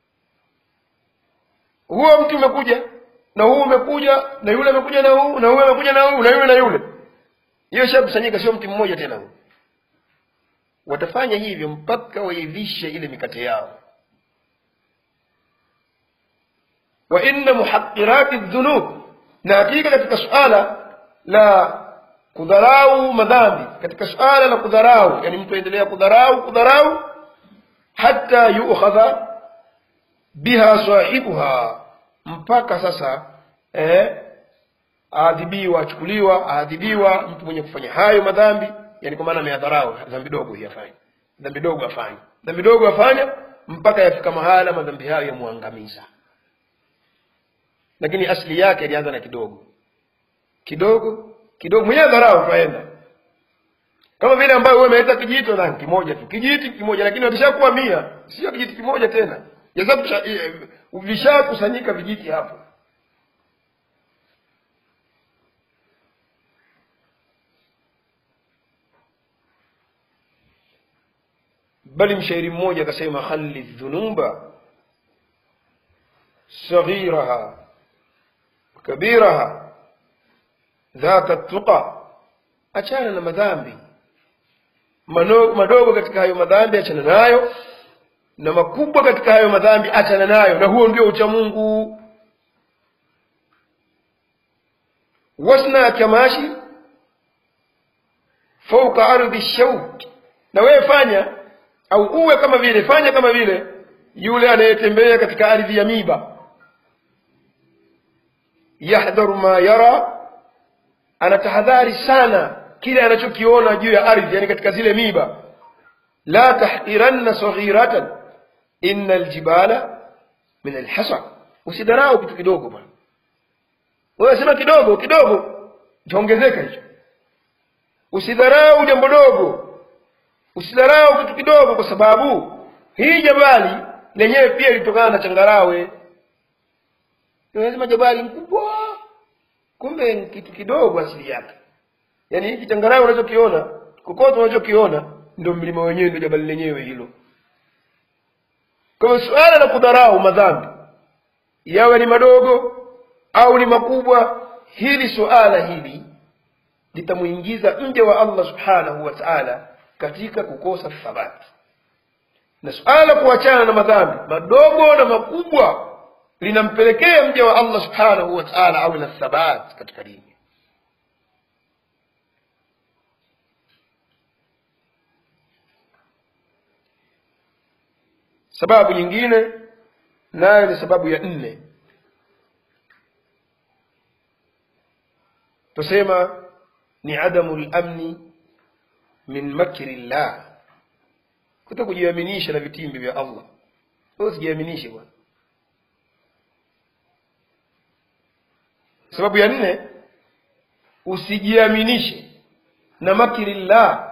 huo mtu umekuja na huo umekuja na yule amekuja na huo na huyo amekuja na huo na yule na yule, hiyo shakusanyika, sio mtu mmoja tena huo. Watafanya hivyo mpaka waivishe ile mikate yao. Wa inna muhaqqirati dhunub, na hakika katika suala la kudharau madhambi, katika suala la kudharau, yani mtu aendelea kudharau kudharau hatta yu'khadha biha sahibuha, mpaka sasa eh aadhibiwa, achukuliwa, aadhibiwa mtu mwenye kufanya hayo madhambi. Yani kwa maana ameyadharau dhambi dogo, hii afanye dhambi dogo, afanye dhambi dogo, afanya mpaka yafika mahala madhambi hayo yamuangamiza. Lakini asili yake ilianza na kidogo kidogo kidogo, mwenye dharau kaenda. Kama vile ambayo wewe umeleta kijito na kimoja tu, kijiti kimoja, lakini wakishakuwa mia sio kijiti kimoja tena, yazabu vishakusanyika vijiti hapo. Bali mshairi mmoja akasema, khalli dhunuba saghiraha kabiraha dhaka tuqa, achana na madhambi madogo katika hayo madhambi, achana nayo, na makubwa katika hayo madhambi achana nayo, na huo ndio ucha Mungu. Wasna kamashi fawqa ardhi shawk, na wewe fanya au uwe kama vile, fanya kama vile yule anayetembea katika ardhi ya miba. Yahdharu ma yara, anatahadhari sana kile anachokiona juu ya ardhi, yani katika zile miba. La tahqiranna saghiratan innal jibala min alhasa, usidharau kitu kidogo bwana. Wewe sema kidogo kidogo itaongezeka hicho. Usidharau jambo dogo, usidharau kitu kidogo, kwa sababu hii jabali lenyewe pia litokana na changarawe. Unasema jabali mkubwa, kumbe kitu kidogo asili yake. Yani hiki changarawe unachokiona, kokoto unachokiona, ndio mlima wenyewe, ndio jabali lenyewe hilo. Kwa suala la kudharau madhambi, yawe ni madogo au ni makubwa, hili suala hili litamuingiza mja wa Allah subhanahu wa ta'ala katika kukosa thabati. Na suala kuachana na madhambi madogo na makubwa linampelekea mja wa Allah subhanahu wa ta'ala au na thabati katika dini. Sababu nyingine nayo ni sababu ya nne, tusema ni adamul amni min makri Allah, kutokujiaminisha na vitimbi vya Allah. Usijiaminishe bwana. Sababu ya nne, usijiaminishe na makri Allah.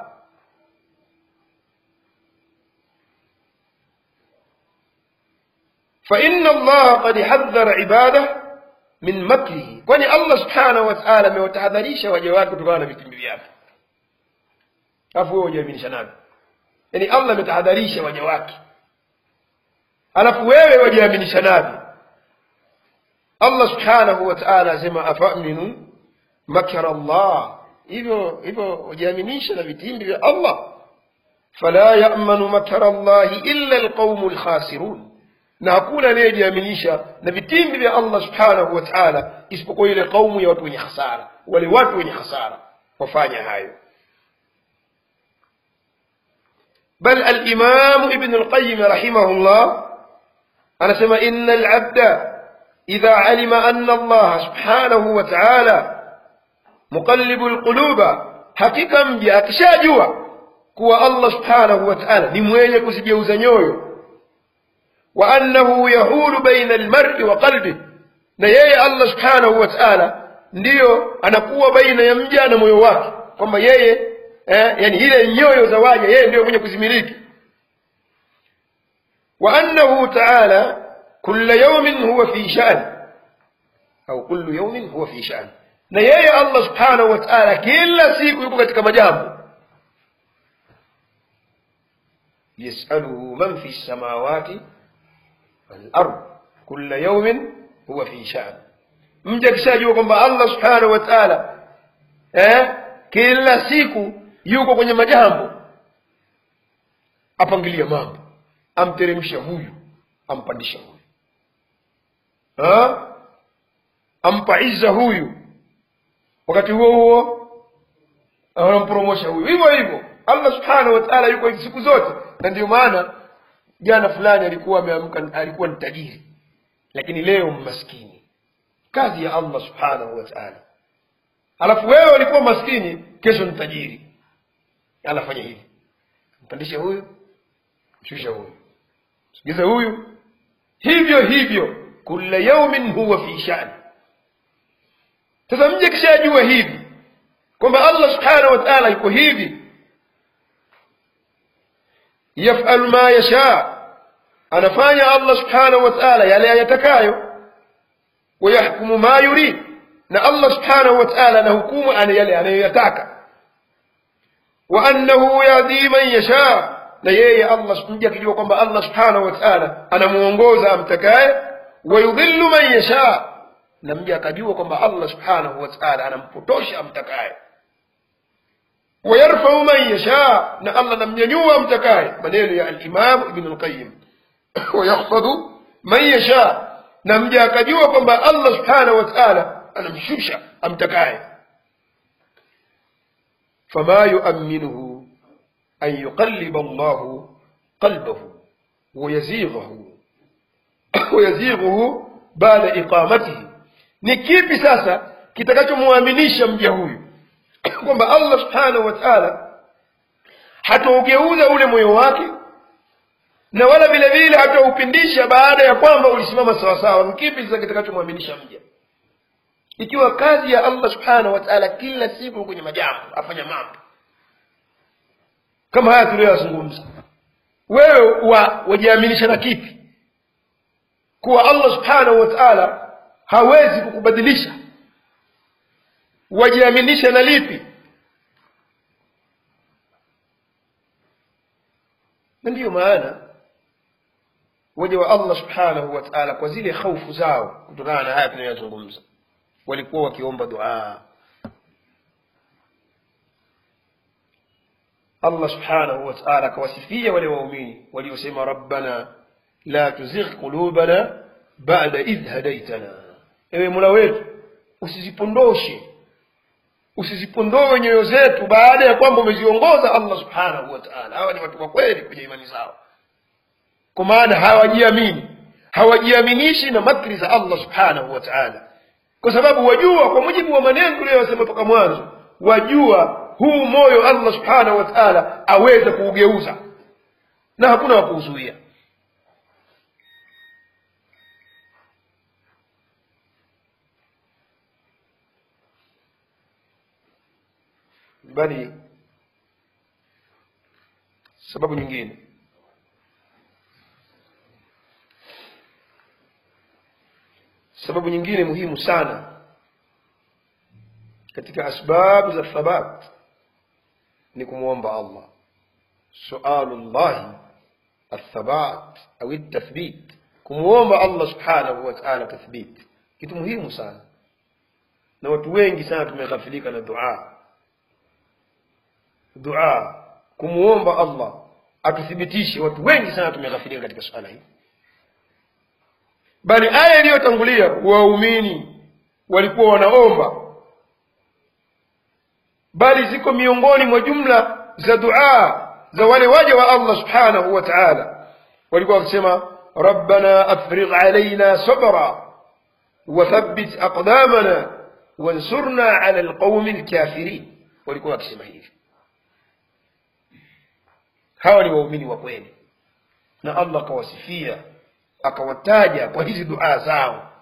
Fa inna Allah qad hadhara ibada min makrihi, kwani Allah subhanahu wa ta'ala amewatahadharisha waja wake kutokana na vitimbi vyake. Alafu wewe ujiaminisha nani? Yani Allah ametahadharisha waja wake, alafu wewe wajiaminisha nani? Allah subhanahu wa ta'ala asema afaminu makra Allah, hivyo hivyo ujiaminisha na vitimbi vya Allah. fala ya'manu makra Allahi illa alqaumul khasirun, na hakuna anayejiaminisha na vitimbi vya Allah subhanahu wa ta'ala isipokuwa ile kaumu ya watu wenye hasara. Wale watu wenye hasara wafanya hayo. bal al-imam ibn al-qayyim rahimahullah anasema innal 'abda idha 'alima anna Allah subhanahu wa ta'ala muqallibul quluba, hakika mja akishajua kuwa Allah subhanahu wa ta'ala ni mwenye kuzigeuza nyoyo, wa annahu yahulu baina almar'i wa qalbi, na yeye Allah subhanahu wa ta'ala ndiyo anakuwa baina ya mja na moyo wake, kwamba yeye eh, yani ile nyoyo za waja yeye ndiyo mwenye kuzimiliki. wa annahu ta'ala kullu yawmin huwa fi sha'n, au kullu yawmin huwa fi sha'n, na yeye Allah subhanahu wa ta'ala kila siku yuko katika majambo. yasaluhu man fi samawati wal ard kullu yawmin huwa fi sha'n, mja kishajua kwamba Allah subhanahu wa ta'ala eh kila siku yuko kwenye majambo, apangilia mambo, amteremsha huyu, ampandisha huyu, ha ampa izza huyu, wakati huo huo anampromosha huyu, hivyo hivyo. Allah subhanahu wa ta'ala yuko siku zote. Na ndio maana jana fulani alikuwa ameamka, alikuwa ni tajiri, lakini leo maskini. Kazi ya Allah subhanahu wa ta'ala. Alafu wewe ulikuwa maskini, kesho ni tajiri, anafanya hivi, mpandisha huyu, shusha huyu, sigiza huyu, hivyo hivyo. Kulla yawmin huwa fi sha'n. Sasa mje kishajua hivi kwamba Allah subhanahu wa ta'ala yuko hivi, yaf'alu ma yasha, anafanya Allah subhanahu wa ta'ala yale ayatakayo, wa yahkumu ma yurid, na Allah subhanahu wa ta'ala anahukumu ana yale anayoyataka. wa annahu yahdi man yasha, na yeye Allah mje akijua kwamba Allah subhanahu wa ta'ala anamuongoza amtakaye, wa yudhillu man yasha, na mje akajua kwamba Allah subhanahu wa ta'ala anampotosha amtakaye, wa yarfa'u man yasha, na Allah anamnyanyua amtakaye. Maneno ya al-Imam Ibn al-Qayyim. wa yakhfadu man yasha, na mje akajua kwamba Allah subhanahu wa ta'ala anamshusha amtakaye. fama yu'minuhu an yuqalliba Allah qalbahu wa yazighahu wa yazighahu ba'da iqamatihi, ni kipi sasa kitakachomuaminisha mja huyu kwamba Allah subhanahu wa ta'ala hataugeuza ule moyo wake, na wala vile vile hataupindisha baada ya kwamba ulisimama sawa sawa? Ni kipi sasa kitakachomuaminisha mja, ikiwa kazi ya Allah subhanahu wa ta'ala kila siku kwenye majambo afanya mambo kama haya tuliyozungumza? Wewe wajiaminisha na kipi kuwa Allah subhanahu wa ta'ala hawezi kukubadilisha? Wajiaminisha na lipi? Na ndiyo maana waja wa Allah subhanahu wa ta'ala kwa zile hofu zao kutokana na haya tunayozungumza walikuwa wakiomba dua. Allah subhanahu wa ta'ala kawasifia wale waumini waliosema rabbana la tuzigh qulubana ba'da idh hadaytana, ewe Mola wetu usizipondoshe usizipondoe nyoyo zetu baada ya kwamba umeziongoza Allah subhanahu wa ta'ala. Hawa ni watu wa kweli kwenye imani zao, kwa maana hawajiamini, hawajiaminishi na makri za Allah subhanahu wa ta'ala, kwa sababu wajua, kwa mujibu wa maneno tuliyosema toka mwanzo, wajua huu moyo Allah subhanahu wa ta'ala aweza kuugeuza na hakuna wa kuuzuia. Bali sababu nyingine, sababu nyingine muhimu sana katika asbabu za thabat ni kumuomba Allah, su'alullah athabat au tathbit, kumuomba Allah subhanahu wa ta'ala tathbit, kitu muhimu sana. Na watu wengi sana tumeghafilika na dua. Dua kumuomba Allah atuthibitishe. Watu wengi sana tumeghafilika katika swala hili, bali aya iliyotangulia waumini walikuwa wanaomba, bali ziko miongoni mwa jumla za dua za wale waja wa Allah subhanahu wa ta'ala, walikuwa wakisema rabbana afrigh alaina sabra wa thabbit aqdamana wansurna ala alqawmi alkafirin. Walikuwa wakisema hivi. Hawa ni waumini wa kweli, na Allah akawasifia akawataja kwa hizi dua zao.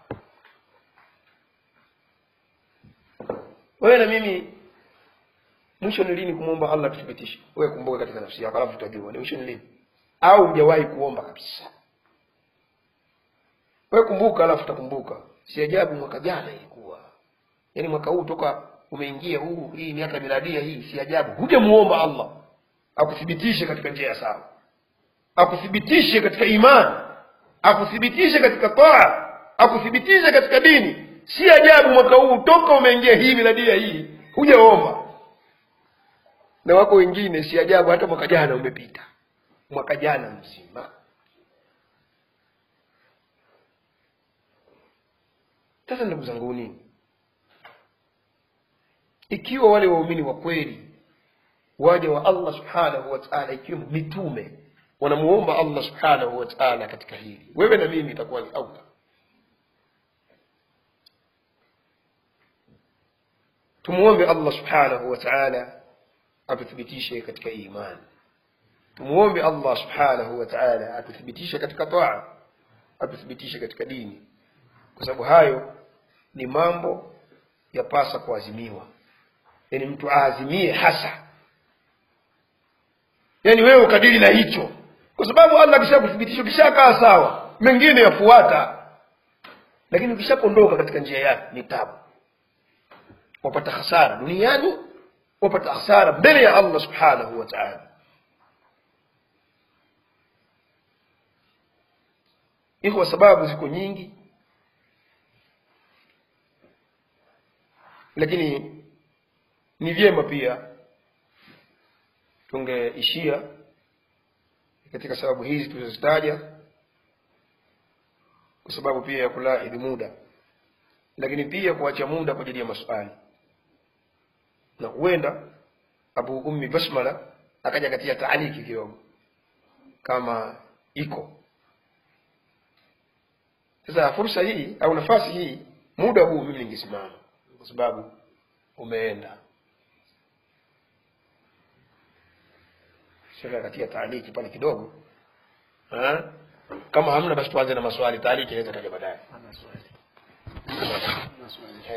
Wewe na mimi mwisho ni lini kumuomba Allah tuthibitishe? Wewe kumbuka katika nafsi yako, alafu tutajua ni mwisho ni lini, au hujawahi kuomba kabisa. Wewe kumbuka, alafu utakumbuka. Si ajabu mwaka jana ilikuwa, yani mwaka huu toka umeingia huu, hii miaka miladia hii, si ajabu hujamuomba Allah akuthibitishe katika njia sawa, akuthibitishe katika imani, akuthibitishe katika taa, akuthibitishe katika dini. Si ajabu mwaka huu toka umeingia hii miladia hii hujaomba. Na wako wengine si ajabu hata mwaka jana umepita, mwaka jana mzima. Sasa ndugu zangu, nini ikiwa wale waumini wa kweli waja wa Allah subhanahu wa ta'ala, ikiwa mitume wanamuomba Allah subhanahu wa ta'ala katika hili, wewe na mimi itakuwa ni aula. Tumuombe Allah subhanahu wa ta'ala atuthibitishe katika imani. Tumuombe Allah subhanahu wa ta'ala atuthibitishe katika taa, atuthibitishe katika dini, kwa sababu hayo ni mambo yapasa kuazimiwa. Yani mtu aazimie hasa, yani wewe ukadili na hicho, kwa sababu Allah kishakuthibitisha, kishakaa sawa, mengine yafuata. Lakini ukishakondoka katika njia yake ni tabu, wapata hasara duniani, wapata hasara mbele ya Allah subhanahu wa ta'ala. Iko sababu ziko nyingi, lakini ni vyema pia tungeishia katika sababu hizi tulizozitaja, kwa sababu pia ya kulaidi muda, lakini pia kuacha muda kwa ajili ya maswali. Na huenda Abu Ummi Basmala akaja katia taaliki kidogo kama iko. Sasa fursa hii au nafasi hii, muda huu mimi ningesimama kwa sababu umeenda. Sasa katia taaliki pale kidogo. Ha? Kama hamna basi tuanze na maswali, taaliki inaweza kaja baadaye. Maswali. Maswali.